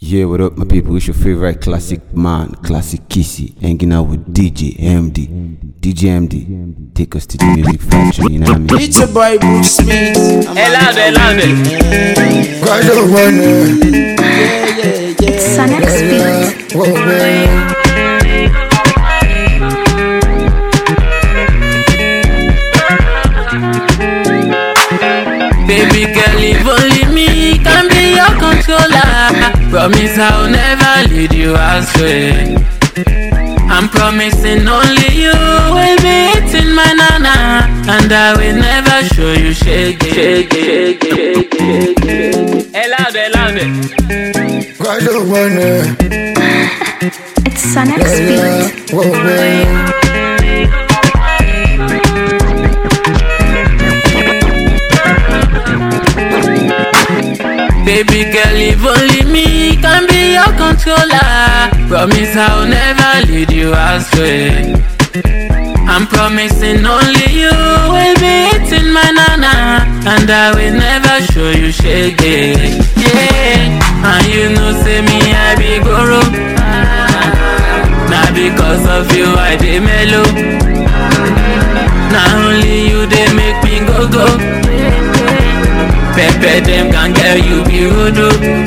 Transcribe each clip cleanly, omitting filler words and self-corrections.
Yeah, what up, my people? It's your favorite classic man, Classic Kissy, hanging out with DJ MD. DJ MD, take us to the music factory, you know what I mean? It's your boy Bruce Smith. Elande. Sun Experience. Baby girl, if only me can be your controller. Promise I'll never lead you astray. I'm promising only you will be eating my nana, and I will never show you shake it. Elande. It's Sun Experience. Baby girl, if only me can be your controller. Promise I'll never lead you astray. I'm promising only you will be eating my nana, and I will never show you shake it. Yeah, and you know say me I be guru. Now because of you I dey mellow. Now only you they make me go. Pepe them can get you be rude.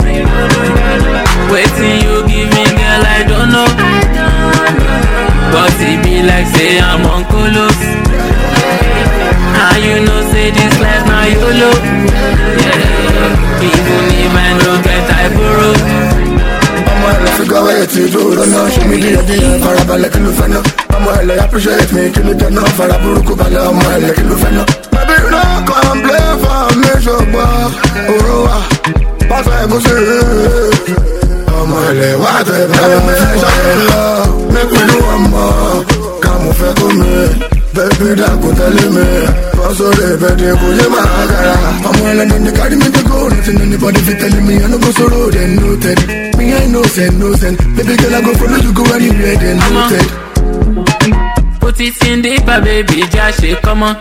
Waiting you give me girl I don't know. But it be like say I'm on colos. And you know say this life now YOLO. Yeah. Even if I don't get I borrow. Figure where you do, don't know. Show me the idea, farabalẹ̀ kí ló fẹ́ ná. Ọmọ ẹlẹ́ appreciate me, kí ló jẹ́ náà. Faraburúkú balẹ̀ ọmọ ẹlẹ́ kí ló fẹ́ ná. Baby, no complain for me, ṣùgbọ́n òró wa pásọ ẹ̀gúsí. Ọmọ ẹlẹ́ wá tẹ̀ bẹ́ẹ̀ mi ṣàlẹ̀ lọ. Make me do one more, ká mo fẹ́ kó mi. Baby, dákun tẹ̀lé mi. Fọ́sọ̀rọ̀ ìbẹ̀dẹ̀ kò yé máa gara. Ọmọ ẹlẹ́ni ní kárí mi ti go, nothing anybody fit tell me. I no go solo, then noted. Me I no send. Baby girl I go follow you go anywhere, then noted. Put it in deeper, baby, just shake, come on.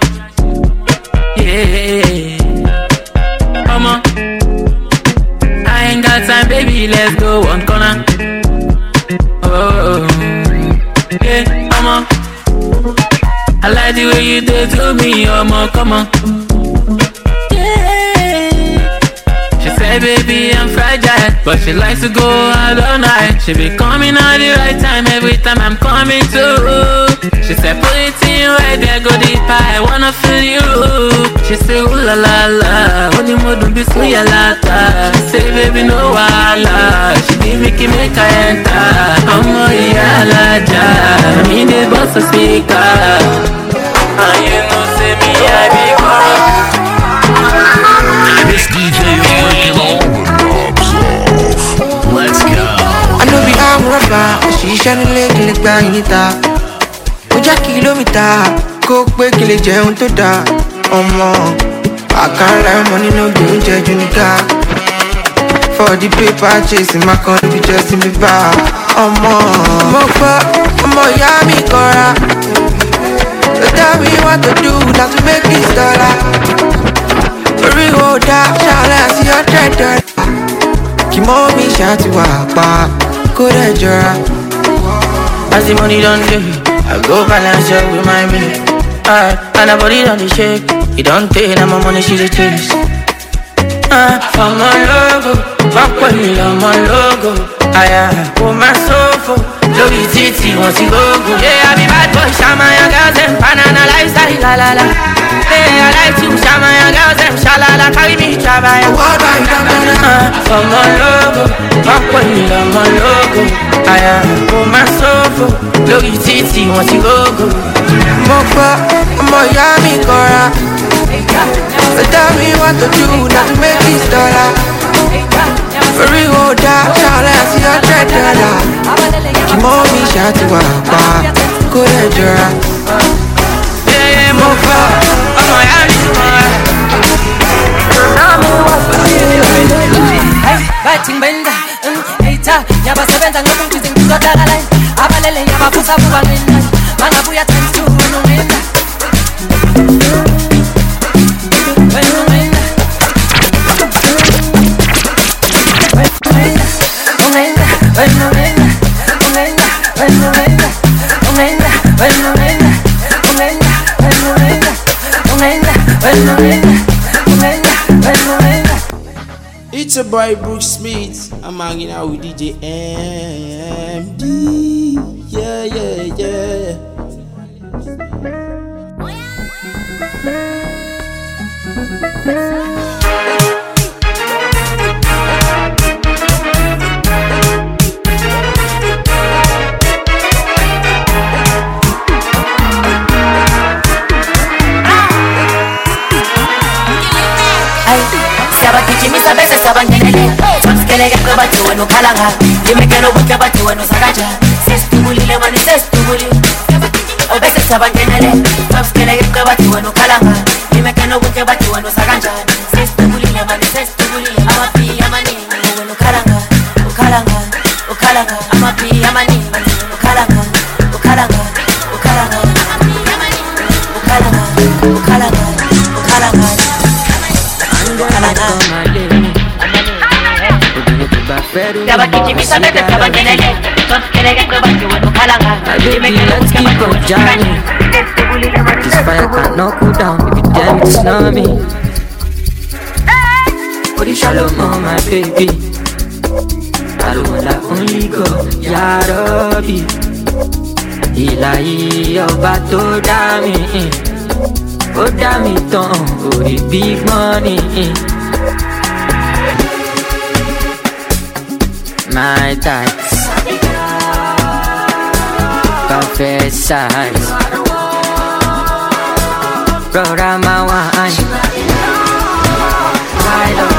Yeah, come on. I ain't got time, baby, let's go one corner. Oh, yeah, come on. I like the way you do to me, come on. She said, baby, I'm fragile, but she likes to go out all night. She be coming at the right time every time I'm coming to. She said, put it in right there, go deeper, I wanna feel you. She said, ooh la la la, only more don't be so ya lata. She said, baby, no wala. She be making me enter. I'm a yalaja, I mean this boss a speaker. And you know, say me, I be corrupt. This DJ is breaking all the knobs off. Let's go. I know be I'm rubber. She shining like bang it up. Oja kilomita, go quick kill it down to da. I can't lie, money no be judge unica. For the paper chasing my country just in the bar. Mopa, yami cora. Tell me what to do, not to make this dollar. Real dark, shall I see your treasure? Kimomi shot to wapa, good at your. As the money don't do, I go balance up with my million. And a body don't shake, it don't take, and my money she's a chase. For my logo, back when you love my logo. I put my sofa, Louis Titi, wants to go. Yeah, I be bad boy, shama your girls and banana lifestyle, la la la. Hey, I like to shama your girls and shalala, carry me travel. For my logo, back when you love my logo. I put my sofa, Louis Titi, wants to go. Mopa, yami cora. Tell me what to do, not to make this dollar. Real dark, shall I see your $3? Mommy shot to wapa, good at your. Yeah, Mopa, Miami. Biting benda, eita, yaba sebenza ngapungiza ngizodala la. Abalele yaba fusa kuba wena. Mangabuya times 2 no wena. Bueno venga, venga, bueno venga, venga, bueno venga, venga, bueno venga, venga, bueno venga, venga, bueno venga. It's a boy Brooks Smith. I'm hanging out with DJ MD. Yeah, yeah, yeah. Sabakijimisa bese sabangenele Samskeleke kwebati wenu khalanga Limekelo buke bati wenu sakaja Sesitubulile mani sesitubulile Obese sabangenele Samskeleke kwebati wenu khalanga Limekelo buke bati wenu sakaja Sesitubulile mani sesitubulile Amapi amani wenu khalanga Ukhalanga, ukhalanga Amapi amani wenu khalanga Ukhalanga, ukhalanga Ukhalanga, ukhalanga, ukhalanga Let's keep on jamming. This fire can't knock you down. If you damn it's not me. Put it shalom on my baby. I don't wanna only go Ya Rabbi. Ilahi ọba tó dá mi. Ó dá mi tán, orí big money. My thoughts, confessions, brother my wine. Why don't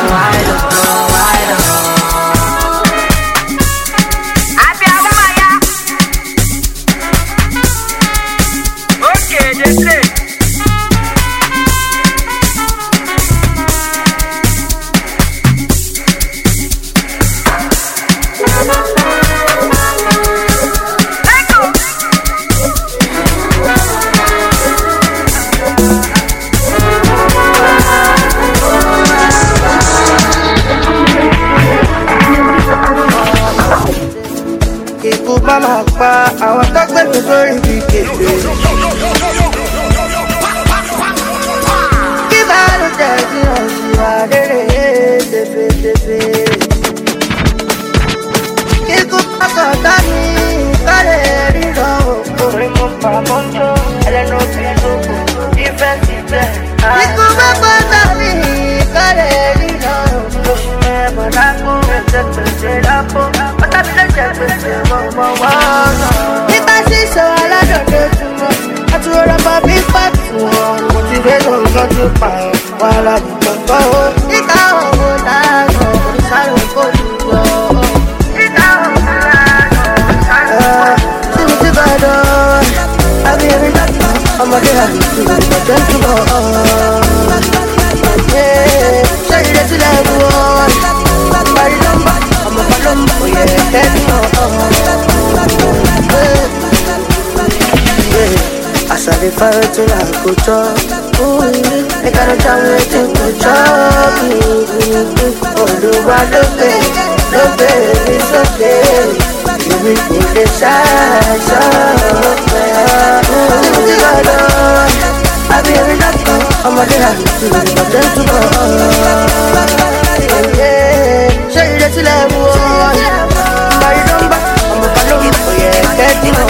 okay, just play. Mama pa àwọn tó gbé mi sórí ibi kéde. Kí bá ló jẹ́ kí wọ́n sì wá rere tẹ́fẹ́tẹ́fẹ́. Kíkú pàkọ́ bá mi kọ́lé ríran òkú. Orí mo pa mọ́tò ẹlẹ́nu fi lóko ìfẹ́ ti bẹ̀. Kíkú pàkọ́ bá mi kọ́lé ríran òkú. Lóṣù mẹ́bọ̀ lápò ẹ̀jẹ̀ pèsè lápò. Nípa ṣíṣe aládọ̀dọ̀ túnmọ̀ àti ọ̀rọ̀ bá bí pàtó wọn mo ti dé lọ́gọ́ tó pa wà lábùkọ̀kọ́ ó níta òwò láàárọ̀ oníṣàrò olùyọ níta òwò láàárọ̀ oníṣàrò tí mo ti bá dọ̀ abẹ́rẹ́ ọmọdé àdìsí ìgbọ̀jẹ́ túbọ̀ ṣé ìrètí lẹ́rù ọ́ parí nọ́mbà ọmọ kan ló ń bọ̀ yẹ kẹ́nu as I dey fire till I go chop. Make I no jam wetin go chop me. Olúwa ló gbé mi sókè. Èmi kò lè ṣàìsọ̀pẹ̀. Tí bá lọ, àbí èmi dàgbà. Ọmọdé àti ìgbọ̀jẹ́ túbọ̀. Ṣé ìrètí lẹ́rù ọ́? Parí nọ́mbà, ọmọ kan ló ń bọ̀ yẹ kẹ́nu.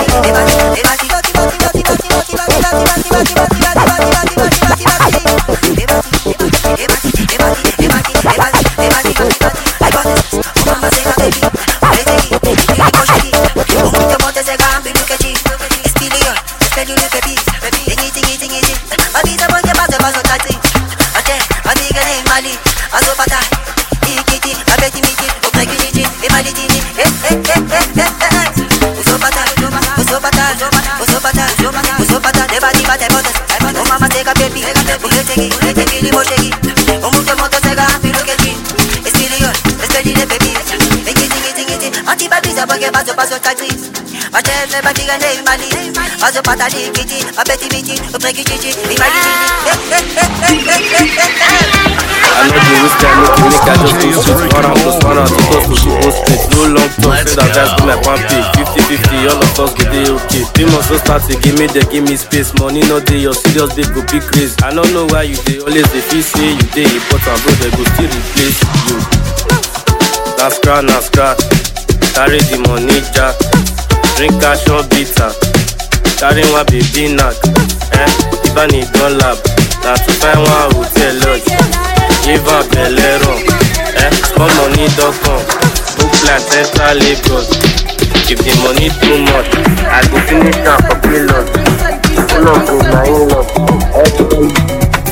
No long talk, say that guys go like 1P, 50-50, all of us go dey okay. They must just start to give me space. Money no dey, your serious babe go be crazy. I don't know why you dey always dey feel say you dey important, bro. They go still replace you. Na scratch, carry the money jack, drink cash on bitter, carry one baby knack. Even it don't lab, na to find one hotel lodge, give her belle run. Small money don't come, book plan central Lagos. If the money too much, I go finish am for pillows. Pull up to my in-laws.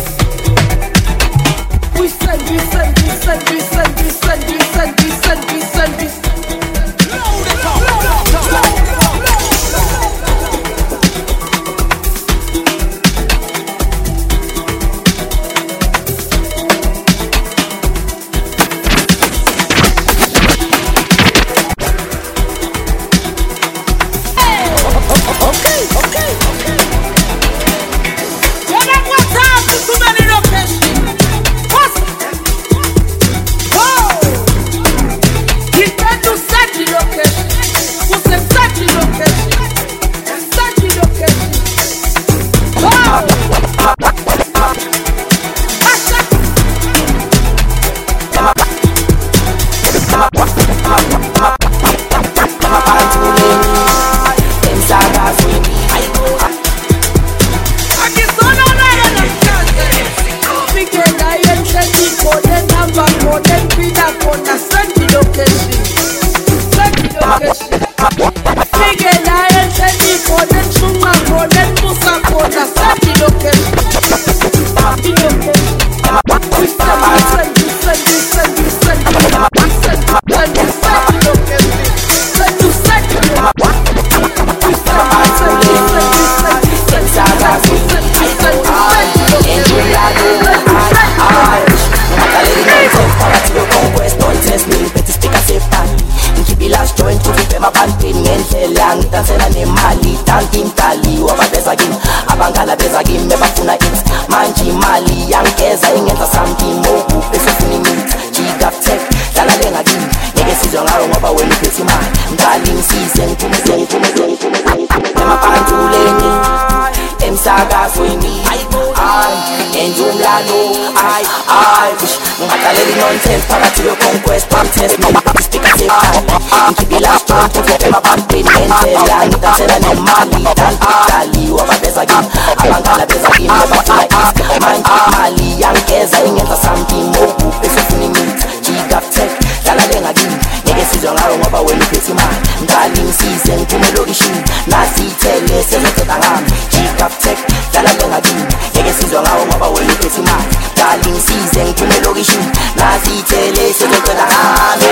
Nonsense, para to your conquest, contest, no speak as if keep the last one, put your them up and pay mental, and that's it, and Mali, dan Italy, you have a best again, Abangala best again, never feel like this, man, Mali, and Keza, into something more, it's a funny meat, G-Gap Tech, Daladeng again, nigga season, I don't know about when you pay man, Darling season, to me location, Nazi tell, say it to the hand, G-Gap Tech, Daladeng again, nigga season, I don't know about when you pay man, Darling season, to me location, Nazi tell, say it to the hand,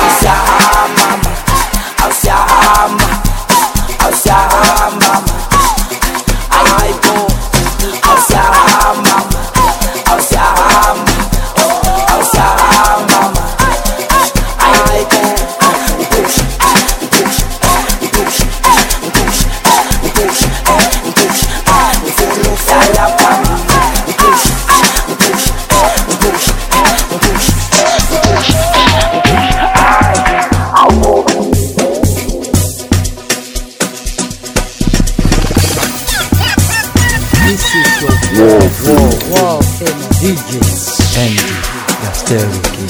DJ MD, the Stereo King.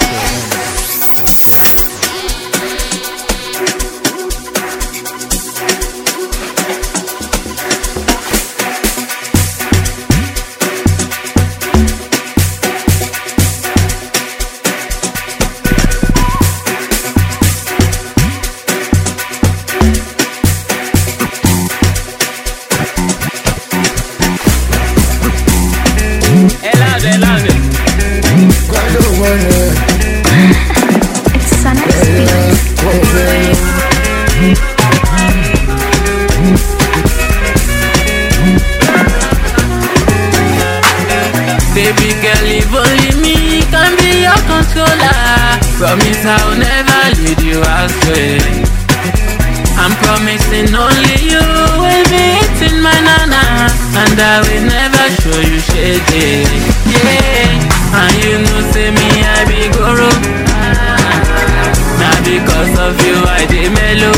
Baby girl, if only me can be your controller. Promise I'll never lead you astray. I'm promising only you will be eating my nana, and I will never show you shade. Yeah, and you know say me I be guru. Now because of you I dey mellow.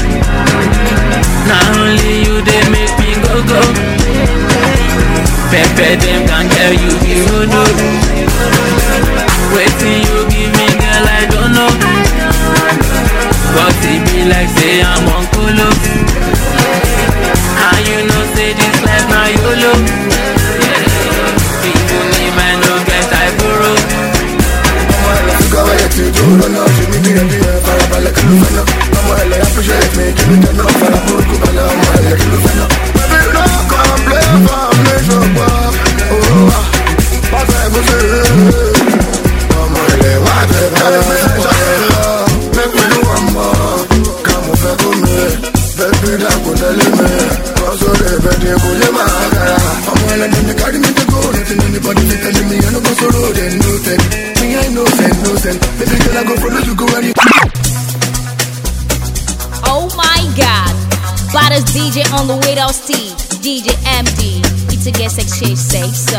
Now only you they make me go. Pepe them can tell you you know. Waiting you give me girl I don't know. But it be like say I'm on colo. And you know say this life now YOLO. People need my no get I borrow. Go away to do no no, she me get the farabale kilufena. Mama ele appreciate me, give me the no faraburuku bala. Mama ele kilufena. Baby no come play for me so well. Oh, pass it go say. Mama ele want it, make me do one more. Come over to me, baby that go tell me. Cause you're the baby go le magara. Mama ele me carry me to go, nothing anybody fit tell me. I no go so road and no thing. I no sense. Baby girl, I go follow you, go and you. Oh my God, baddest DJ on the way down Steve, DJ MD. It's a guest exchange, say so.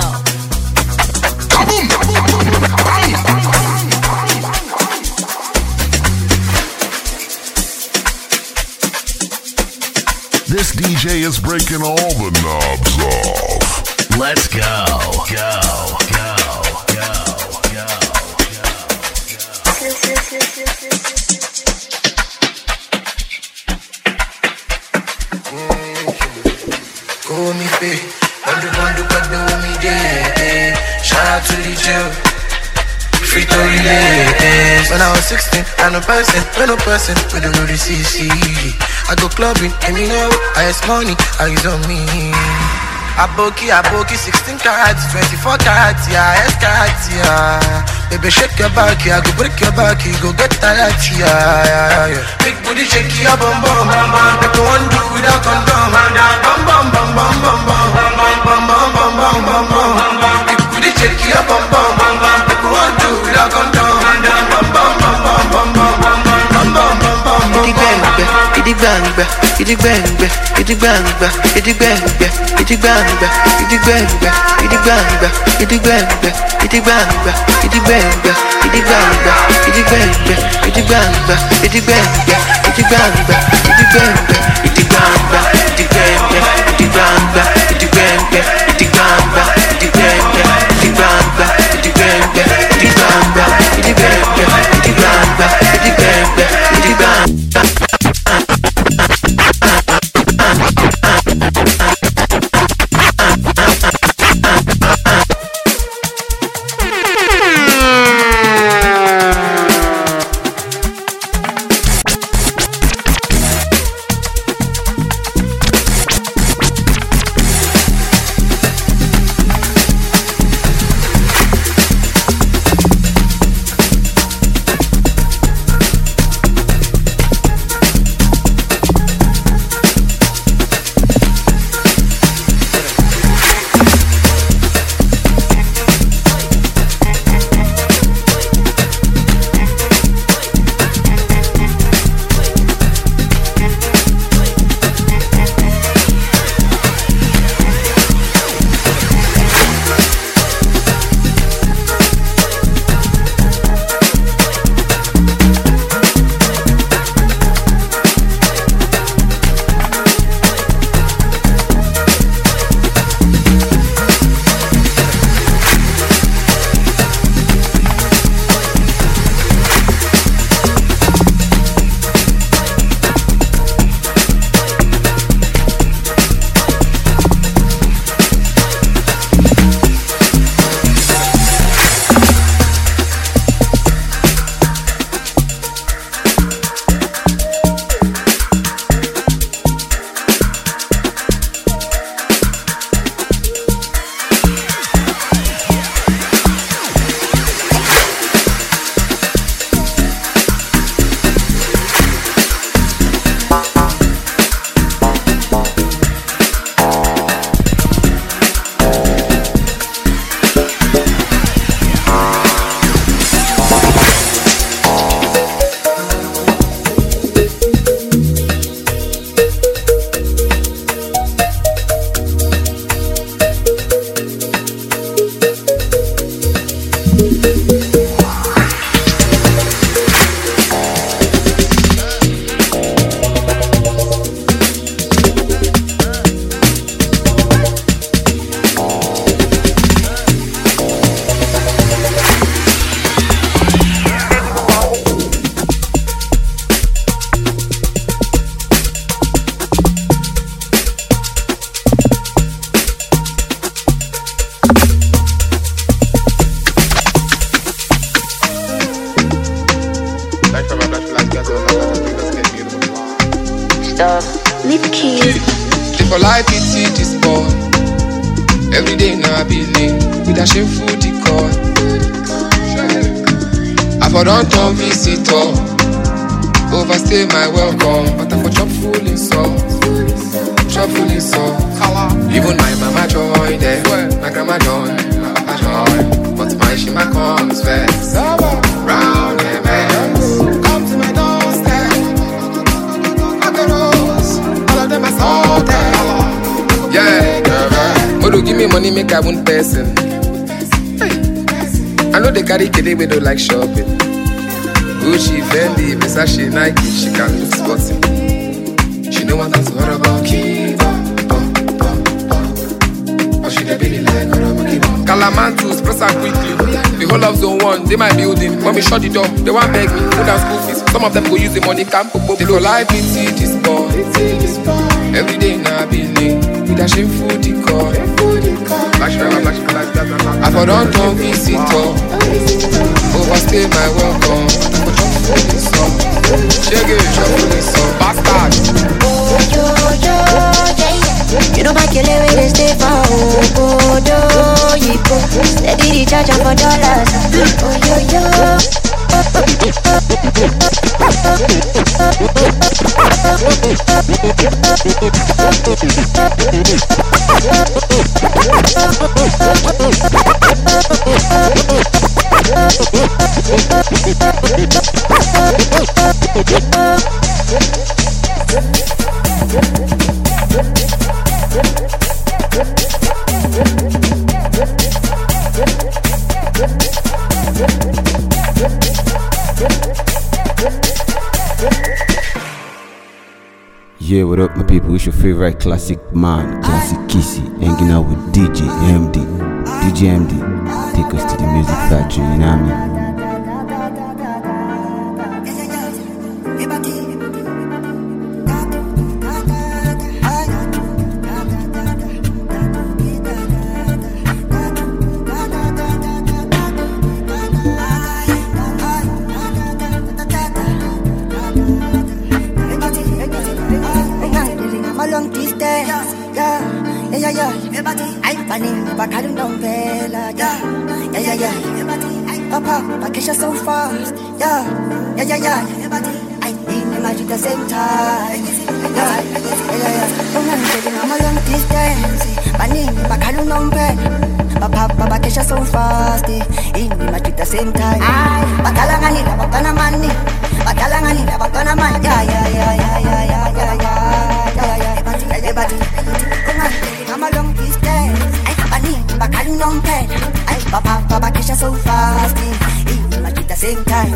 This DJ is breaking all the knobs off. Let's go. Go me pay, do me day. Shout out to the jail, free to relate. When I was 16, I no person, we don't know the CC. I go clubbing, and me know, I has money, I use on me. Aboki, 16 carats, 24 carats, yeah, S carats, yeah. Baby, shake your back, yeah, go break your back, you go get tired, yeah. Big booty, shake your bum bum, make you want do without condom, bum bum bum bum bum bum bum bum bum bum bum bum. Big booty, shake your bum bum, make you want do without condom, bum bum bum bum bum bum bum bum bum bum. Idi Leave keys. If for life it is born, every day now I be late with a shameful decor. I for don't turn visitor, overstay my welcome, but I for chop full in salt, chop full in salt. Even my mama joined there, my grandma joined, my papa joined, but my shima comes first. Round the bends, come to my doorstep. All of them are salted. Yeah, Modo give me money, make I one person. I know they carry kid, we don't like shopping. Gucci, Fendi, Versace, Nike, she can look sporty. She know what I'm to her about Kiva. Or she dey belly like her about Kiva. Calamantus, press her quickly. The whole of zone 1, they my building. When we shut the door, they want beg me, put down school fees. Some of them go use the money, can't pop up. They go life, it's this ball. Every day now I be late with a shameful decor. I for don't turn visitor, overstay my welcome. Shake it, shuffle this song, bastard. You know my killer when they stay for steady the charge for dollars. Yeah, what up, my people? It's your favorite classic man, Classic Kissy, hanging out with DJ MD. DJ MD, take us to the music factory, you know what I mean? So fast, yeah. I need my magic the same time, yeah. Don't I'm a long distance, my name, my calling on pen. Papa, Kesha so fast, in the magic the same time. Batalangani, Batana money, Batalangani, Batana man, yeah. I'm a long distance, my name, my calling on pen. Papa, Kesha so fast, at the same time,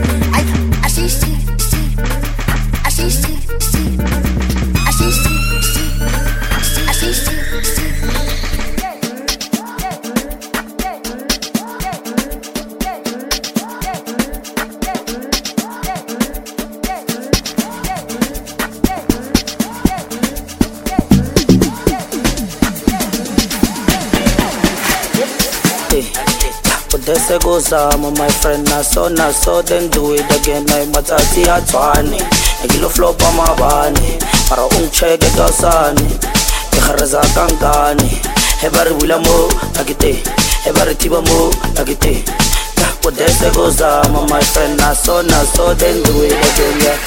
This goes my friend, na so, then do it again. I'm a tati atwani, a kilo flop on my bani, para check it osani, the Haraza Kankani, every willamo, Nagite, every Tibamo, Nagite. But this goes my friend, na so, then do it again. Yeah.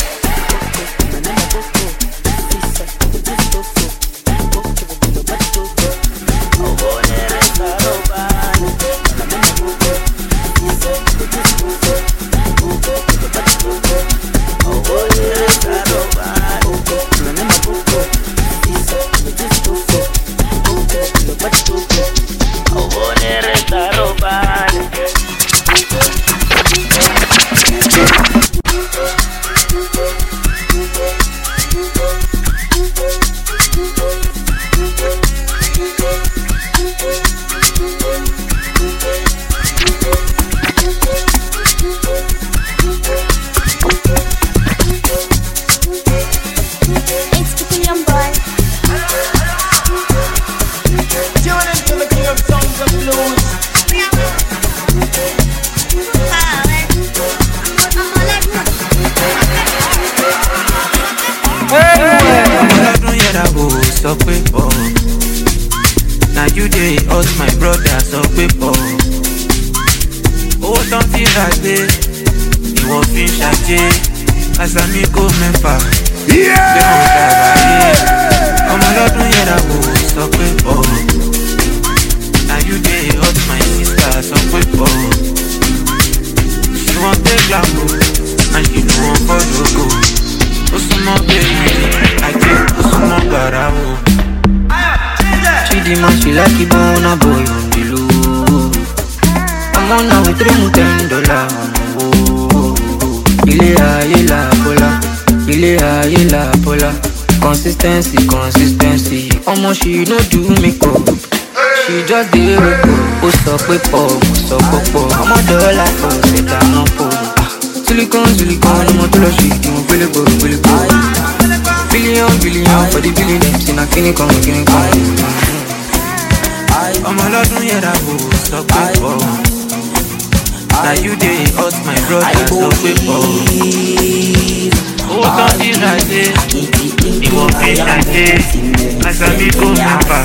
so people. Now you dey hurt my brother, so people. Oh, don't feel like this. You won't feel like Casamigo Memphis. I'm a lot of years ago, so people. Now you dey hurt my sister, so people. She won't take Lambo, and she don't want follow go. Osuma baby, I take Osuma Barao. Chidi man, she like it, but a boy on the low. I'm on now with $10. Il est la pola. Consistency. Almost she no do makeup. She just dey wake up. Oh, so po. I'm a dollar for c'est un non po. Silicon, I'm a dollar she do really go. Billion for the billion names in a clinic on. I'm a lot of years ago, so po. Now you dey hurt my brother, so people. Oh, don't feel like this. You won't feel like this. Casamigo Memphis.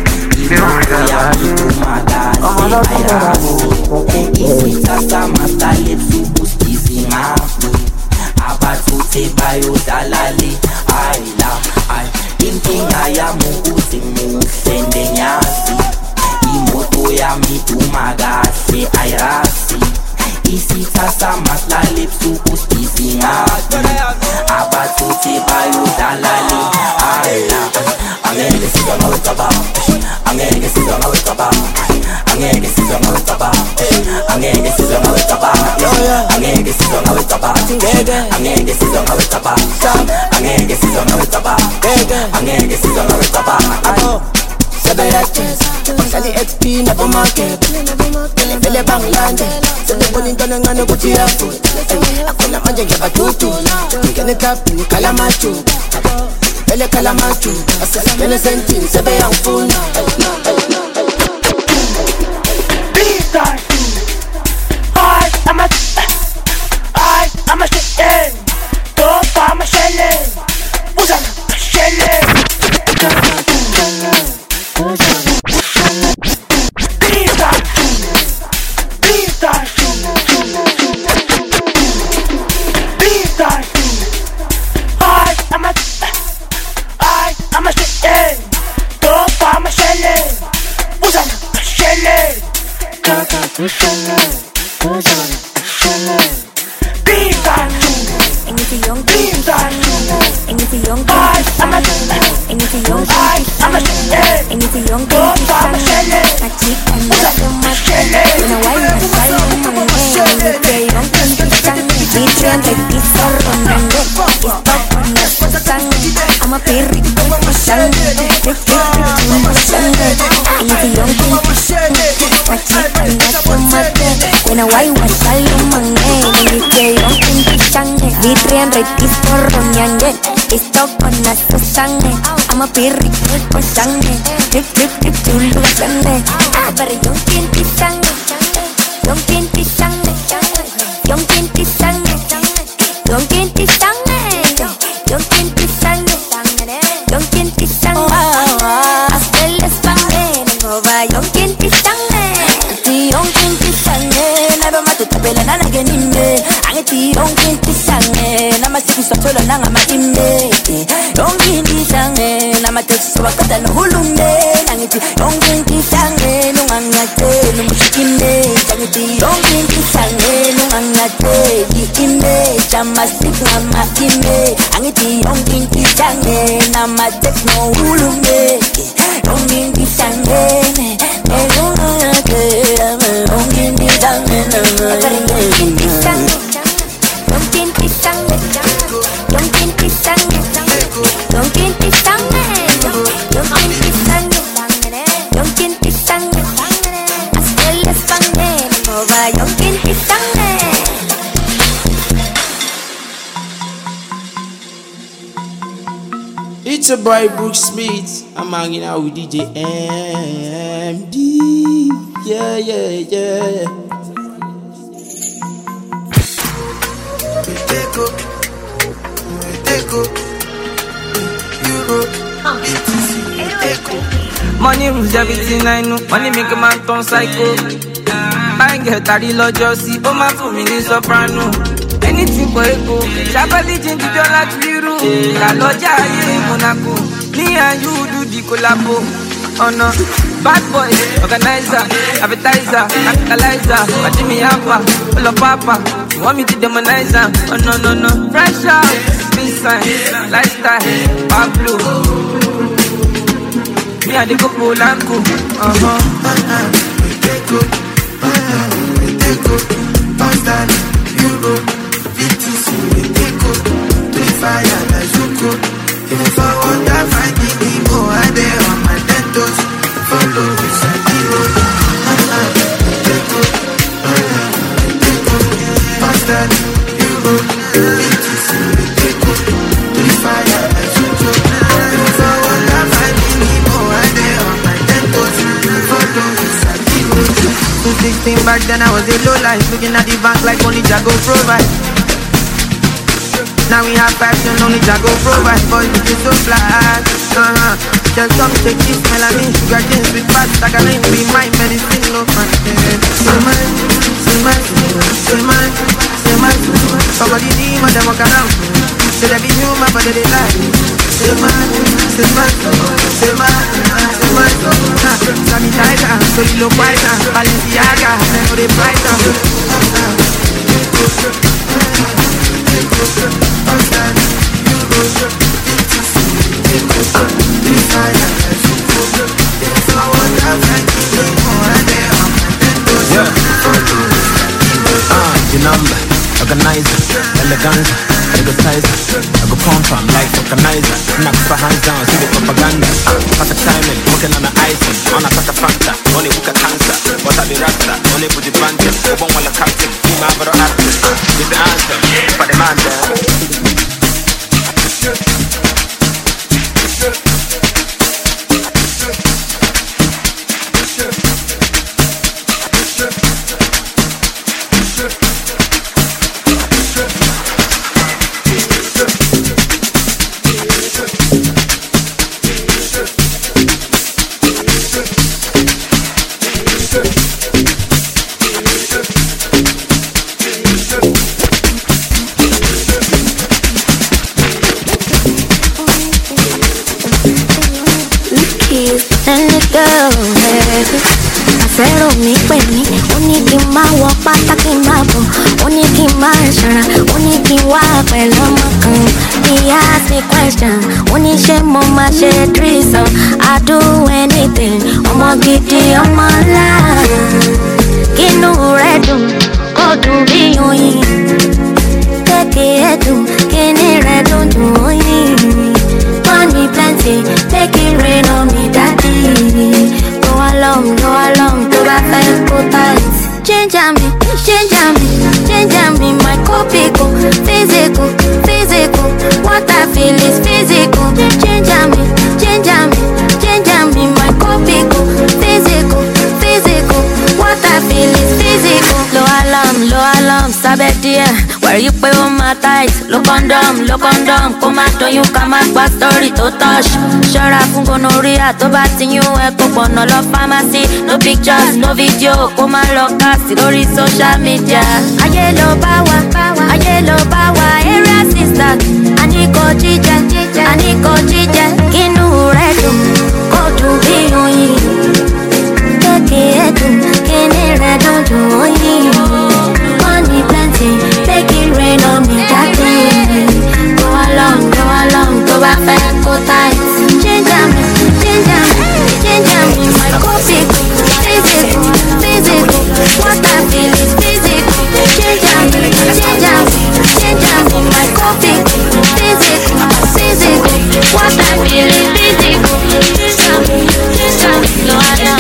Isi sasa masla lipsu kustizi ngati Abatuti bayu dalali Aina Angeke sizo ngawe taba Angeke sizo ngawe taba Angeke sizo ngawe taba Angeke sizo ngawe taba Angeke sizo ngawe taba Angeke sizo ngawe taba Angeke sizo ngawe taba Angeke sizo ngawe taba Sebe yaches Sali XP na po market Vele bang lande Sebe bonito na ngano kuchi ya food Ako na manje ngeba tutu Kene tap ni kalamachu Vele kalamachu Asasa kene sentin Sebe yang full B-star I'm a shit Don't I'm a shellin' Uzana a shellin' I'm a shit Don't I'm a shellin' Uzana a shellin' I'm a pirri, when a white was shallow man, Vitrian retis por roñange, esto con la susange. I'm a pirri, por sangue, trip, chulo sangue. Pero yo siento sangue, yo siento sangue, yo siento sangue, yo siento sangue, yo siento sangue, yo siento sangue. Hasta el espangue, no va, yo siento sangue. Yo siento sangue, nada más te tapela nada que ni me. Don't get this song, I'm a city so tall and I'm a timbe. Don't get this song, I'm a text so I got an hulum. Don't get this song, no I'm not dead, no much timbe. Don't get this song, no I'm not dead, the image. I'm a stick, I'm a timbe. I'm a don't get this song, I'm a text no hulum. Don't get this song, don't get this song, It's a boy Brooks Smith. I'm hanging out with DJ MD. Yeah. Euro, BTC. Money rules everything I know. Money make a man turn psycho. I get a real jersey. Oh my for me is soprano. Anything for ego. Shabali jinji jola twiru. La loja ye Monaco. Me and you do the collabo. Oh no. Bad boy, organizer, advertiser, capitalizer. Jimmy Hampa, full of papa. You want me to demonize her? Oh no no no. Fresh out, spin sign, lifestyle, Pablo. Me and the couple Lanko. We take up, Pakistan, Euro, BTC, we take up, to the fire like Zuko. If I want to find me, go out there on my tentos, follow this and the road. We take up, Pakistan, Euro, BTC, we take up, to the fire like Zuko. If I want to find me, go out there on my tentos, follow this and the road. 216 back then I was a low life, looking at the bank like only Jago provide. Now we have vibes and only Jago provide. Boys looking so flat. Just come take this melanin, sugar cane, sweet fat, sagarin, be my medicine, no fun. Say man, somebody demon, they walk around. Say they be human, but they lie. Say man. Sanitizer, so you look whiter. Balenciaga, I know they brighter. The number, organizer, eleganza, exerciser. I go pump am like organizer. Knock for hands down, see the propaganda. Perfect timing, working on the item. On a pack of Fanta, on a book of cancer. What are the rasta, on a put the banter. Open one the captain, team over the actors. With the answer, for the man there. Àfẹ́rò mi pè mí, ó ní kí n máa wọ pátá kí n máa bọ̀, ó ní kí n máa ṣọ́ra, ó ní kí n wá pẹ̀lú ọmọ kan. He ask me question, ó ní ṣé mo máa ṣe threesome, I do anything, ọmọ gidi ọmọ ńlá. Kínú rẹ̀ dùn, kó dùn bí oyin, kékeré dùn, kíní rẹ̀ dùn dùn oyin. Money plenty, make it rain on me, daddy. Go along, to the fence, go tight. Change me, my copy go physical. What I feel is physical. Change me, my copy go physical. What I feel is physical. Low alarm, sabetia. Where you pay on my tights, look on them, come out to you, come out, back story to touch. Shut up, gonorrhea, to batting you, echo, no love pharmacy, no pictures, no video, come out, look at story, social media. A yellow power, area sister, Aniko Chicha, Kinu Redu, go to be on you. Kini Redu to you. Money plenty, make it rain on me, daddy. Go along, to a fair, go tight. Change me, my copy, physical. What I feel is physical. Change me, my copy, physical. What I feel is physical. Low alarm.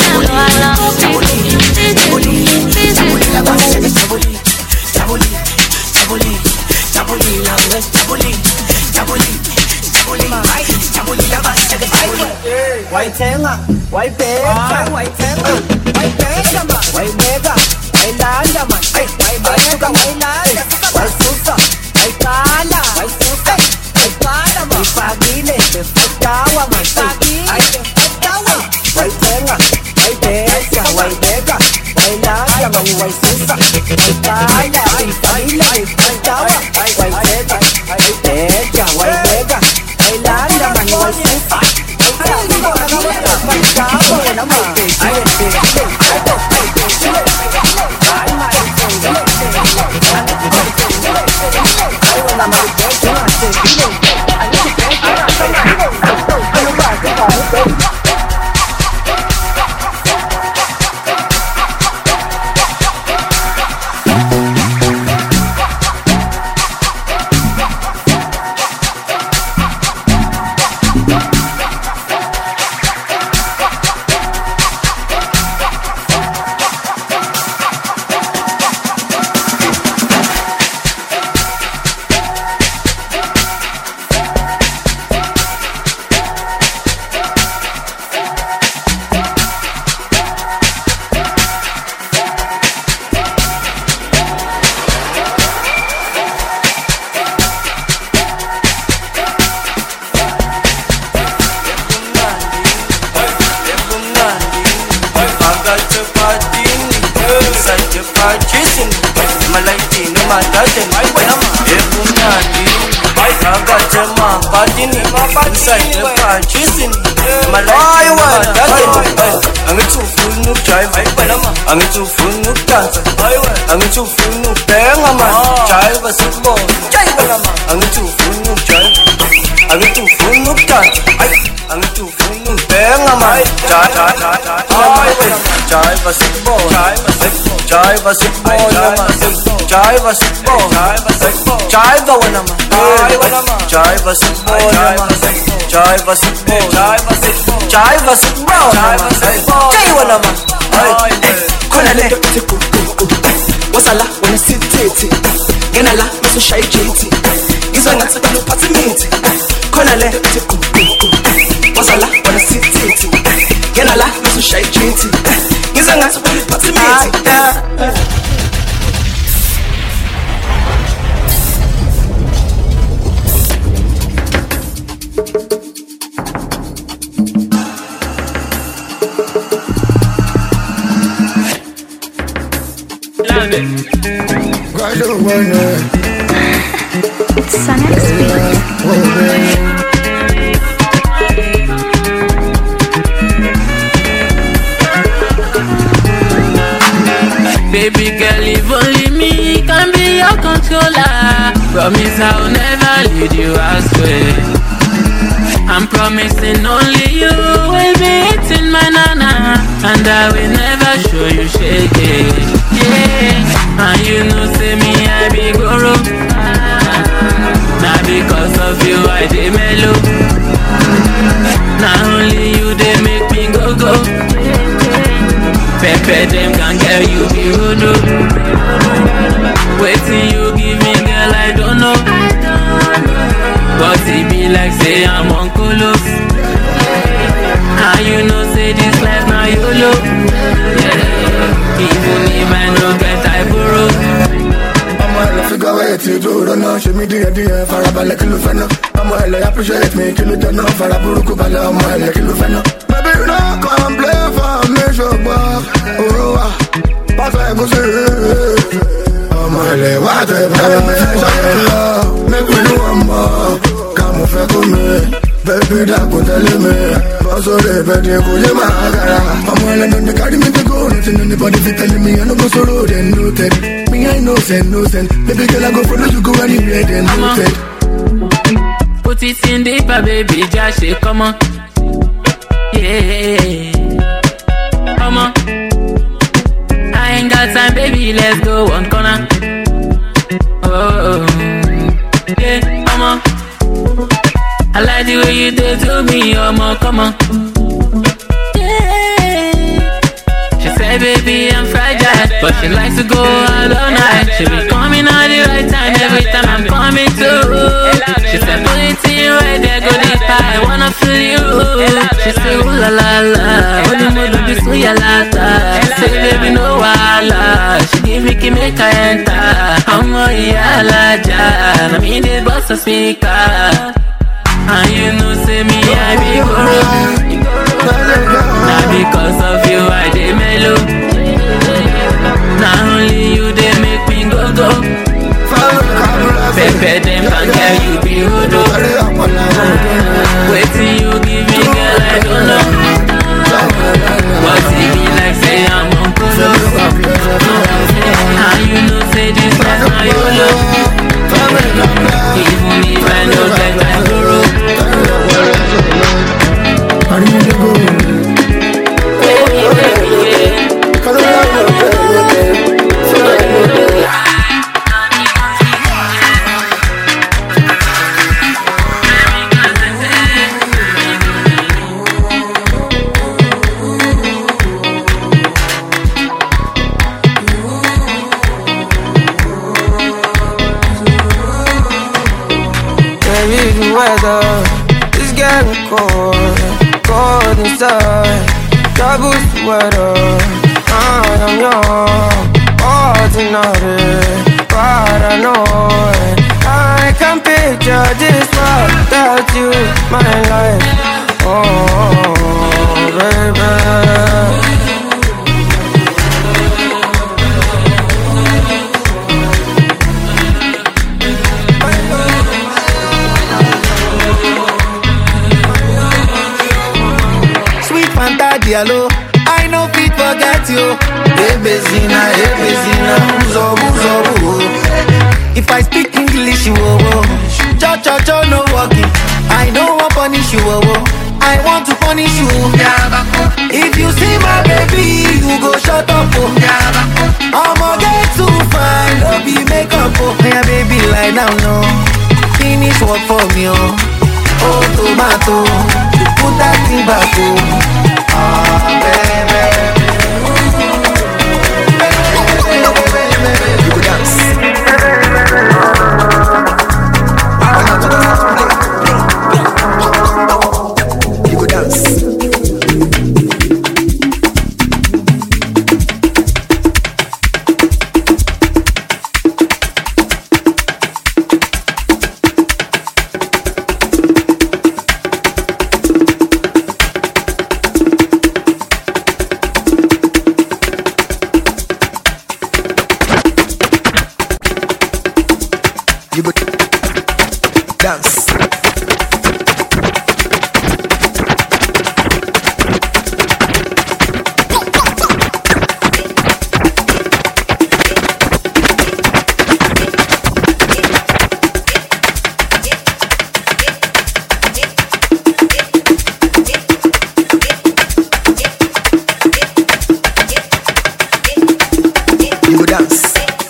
White tenga, white bega, white tenga, white bega, white bega, white landa man, white bega, white landa, white susa, white kala, white susa, white kala man, white pagile, white dawa man, white dawa, white waibeka, wailanda mani waisusa, waikala, waifamila, waitawa, waiteta, waiteja, waibeka, wailanda mani waisusa, I'm too full of dance. I'm too full of bang. Child was born. I'm too full of jive. I'm too full of dance. I'm too full of bang. Child was born. Child was born. Child was born. Child was Konale, wasala, when I sit tete, genala, so shy jeti, Gizanga, no patimiti, Konale, wasala, when I sit tete, genala, so shy jeti, Gizanga, no patimiti. Baby girl, if only me can be your controller. Promise I'll never lead you astray. I'm promising only you will be eating my nana, and I will never show you shake. Yeah, and you know say me I be guru. Now because of you I dey mellow. Now only you they make me go. Pepe them can get you be hoodoo. Waiting you give me girl I don't know. But it be like say I'm on colos. How you know say this life now YOLO. Yeah, even if I no get I borrow. I'ma figure where to do, don't know. Show me the farabale kill fena. I'ma appreciate me, kill it no faraburuku bala. I'ma kill fena. Baby you know come play for me, show back. Oh, pass I go see. I'ma what make we do one more. Come for me. Baby, that could tell me. Also, the better could you magara. I'm all on the carry me to go. Nothing anybody telling me. I know go so road and no tech. Me, I know send. Baby, girl, I go follow you, go anywhere, then no tech. Put it in deeper, baby, just say, come on. Yeah. Come on. I ain't got time, baby, let's go one corner. Oh, yeah, come on. I like the way you did to me, come on. Yeah. She said, baby, I'm fragile, but she likes to go out all night. She be coming at the right time, every time I'm coming through. She said, put it in right there, go deep, I wanna feel you. She said, ooh la la la, when you move be sweet la la. She said, baby, no wala. She give me key, make I enter. I'm a yala ja, I mean this boss a speaker. And you know say me I be guru. Now because of you I dey mellow. Yeah, you be hood. Wait till you give me, girl, I don't know. But it be like say I'm on Polo. And you know say this life my YOLO. Even if I know that I borrow. It's getting cold, cold inside. Double sweater, I am young, ordinary, paranoid. I can picture this world without you, my life. Oh, baby. Diallo, I know fit forget you. Hey Bezina, uzo. If I speak English, you cho no walking. I don't want punish you, I want to punish you. If you see my baby, you go shut up. I'ma get too fine, don't be makeup. My baby lie down, no. Finish work for me, oh tomato, put that thing back, baby. You go dance. You go dance. You go dance. You go dance.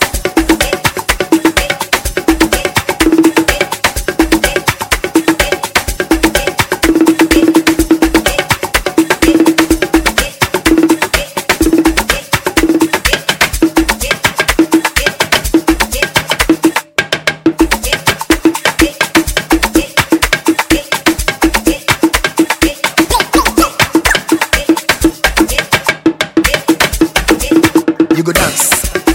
You go dance.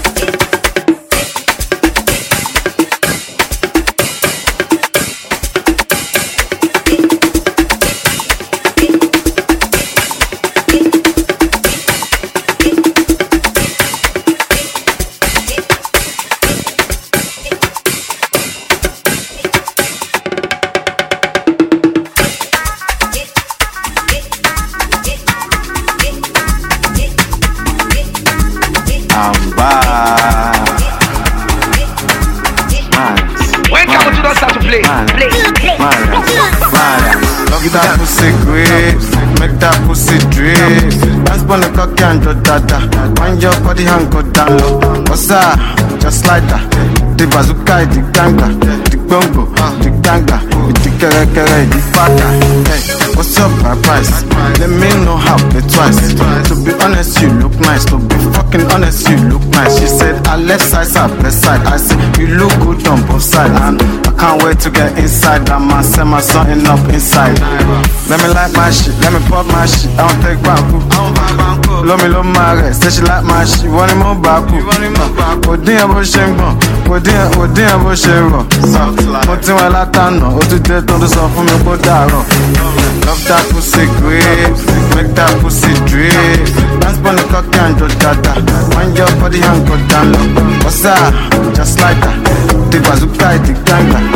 Love that pussy grip, make that pussy drip. Dance on the cocky and do dada. Wind your body and go down low. What's that? Just like that. The bazooka, the ganga, the bongo, the ganga, the kere, the faka. Hey, what's up, my price? Let me know how it twice. To be honest, you look nice. To be fucking honest, you look nice. She said, I left side, best side. I said, you look good on both sides. And I can't wait to get inside. I must send my something up inside. Let me like my shit, let me pop my shit. I don't take banku. Love me, love my rest. Say she like my shit, want him on baku. Odin abo shengbo, odin abo shero. Oti wa latano, oti de ton do so fun mi ko daro. Love that pussy grip, make that pussy drip. Dance on the cocky and do dada. Wind your body and go down low. What's that? Just like that. The bazooka, the ganga, the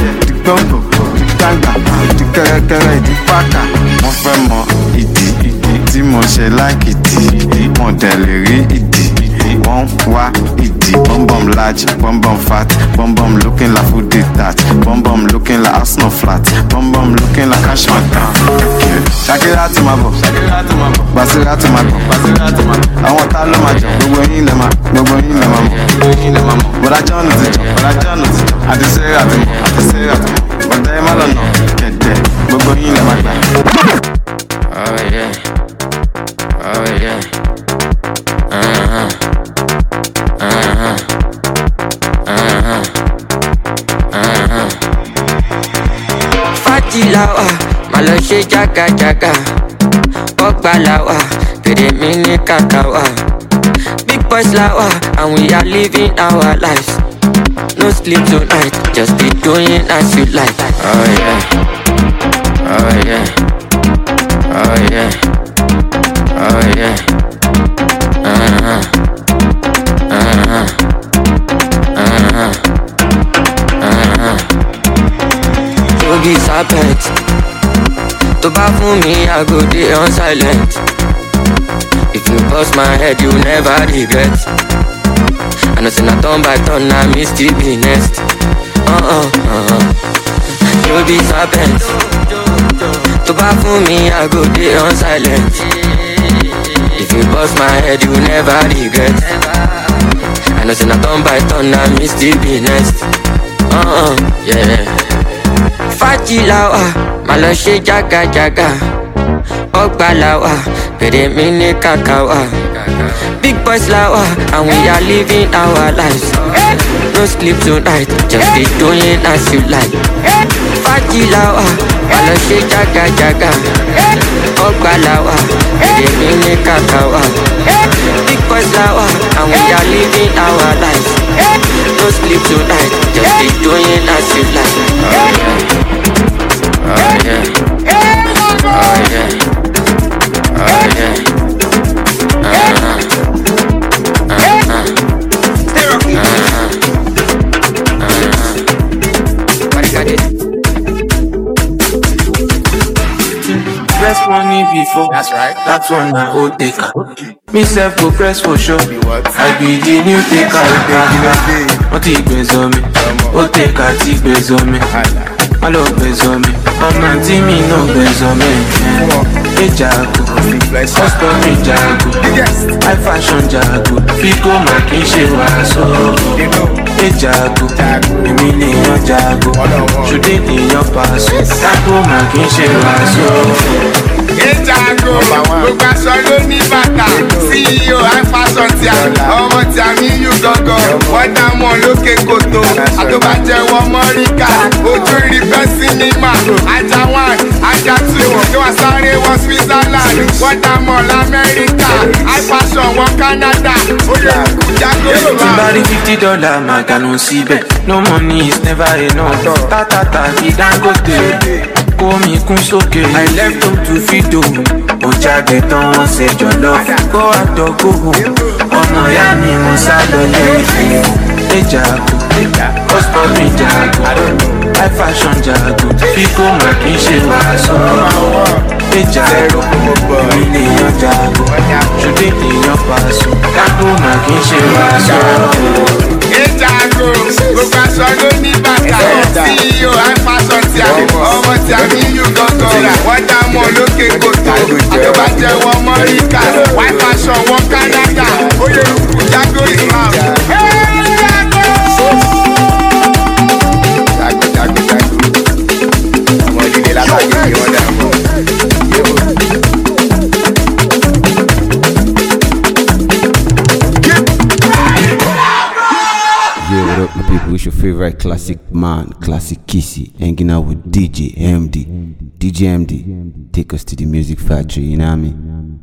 gbòǹgbò gbàǹgbà ìdí kẹ́rẹ́kẹ́rẹ́ ìdí pàkà wọ́n fẹ́ mọ ìdí tí mo ṣe láìkì tí mo dẹ̀ lè rí ìdí wọ́n wá ìdí bọ́m̀bọ̀m large bọ́m̀bọ̀m fat bọ́m̀bọ̀m looking like food dey that bọ́m̀bọ̀m looking like Arsenal flat bọ́m̀bọ̀m looking like cash madam. Ṣakira ti ma bọ̀ Basira ti ma bọ̀ àwọn tá ló ma jọ gbogbo yín lè ma mọ̀ bọ̀dá John ti jọ àti Sarah ti mọ̀ bọ̀dá ẹ má lọ́nà kẹ̀dẹ̀ gbogbo yín lè ma gbà. Oh yeah, oh yeah, Fatilawa, malo ṣe jaga, Ogbalawa, pere mi ni kakawa. Big boys lawa, and we are living our lives. No sleep tonight, just be doing as you like. Oh yeah, oh yeah, oh yeah, oh yeah. You be serpent. To buy for me, I go dey on silent. If you bust my head, you never regret. I know say na turn by turn, na me still be next. You be serpent. To buy for me, I go dey on silent. If you bust my head, you never regret. I know say na turn by turn, na me still be next. Yeah. Fatilawa, malo ṣe jaga, Ogbalawa, pere mi ni kakawa. Big boys lawa, and we are living our lives. No sleep tonight, just be doing as you like. Fatilawa, malo ṣe jaga, Ogbalawa, pere mi ni kakawa. Big boys lawa, and we are living our lives. No sleep tonight, just be doing as you like. Oh yeah, oh yeah, oh yeah, Press money before, that's right. That's one I old taker. Me self go press for sure. I be the new taker. What he plays on me? Old taker, he plays on me. I love plays on me. I'm not me, no plays on me. Hey Jago, custom me Jago. I fashion Jago. Pico my kinship so. Hey Jago, million Jago. Should it in your pass? Jago my kinship so. Hey Jago, gbogbo aṣọ ló ní bàtà. CEO high fashion tí a ọmọ tí a ní yú gọ́gọ́. Wọ́n dá mọ́ lókè kòtò. Àtọ́bàjẹ́ wọ́n mọ́ríkà. Ojú rí bẹ́ sinimá. Ajá 1, ajá 2. Kí wọ́n sáré wọ Switzerland. Wọ́n dá mọ́ l'Amẹ́ríkà. High fashion wọ Canada. Ó yẹ kú Jago ló wà. Somebody $50, màgà ló ń síbẹ̀. No money is never enough. Tátàtà kí Dangote. Kó mi kún sókè. I left home to feed home. Ó jáde tán wọ́n ṣe jọ̀lọ́. Go out or go home. Ọmọ ìyá mi mo sá lọ lẹ́yìn. Hey Jago, custom me Jago. High fashion Jago. Pico mà kì í ṣe wàásù. Hey Jago, million Jago. Ṣùdé èèyàn pàṣẹ. Jago mà kì í ṣe wàásù. Hey Jago, gbogbo aṣọ ló ní bàtà. CEO high fashion tí a ọmọ tí a ní yú gọ́gọ́. Wọ́n dá mọ́ lókè kòtò. Àtọ́bàjẹ́ wọ́n mọ́ríkà. High fashion wọ́n Canada. Ó yẹ kú Jago Islam. Ọmọ ìdílé látàgbé ni wọ́n dà mọ́. Yeah, what up, my people? It's your favorite classic man, Classic Kissy, hanging out with DJ MD. DJ MD, take us to the music factory, you know what I mean?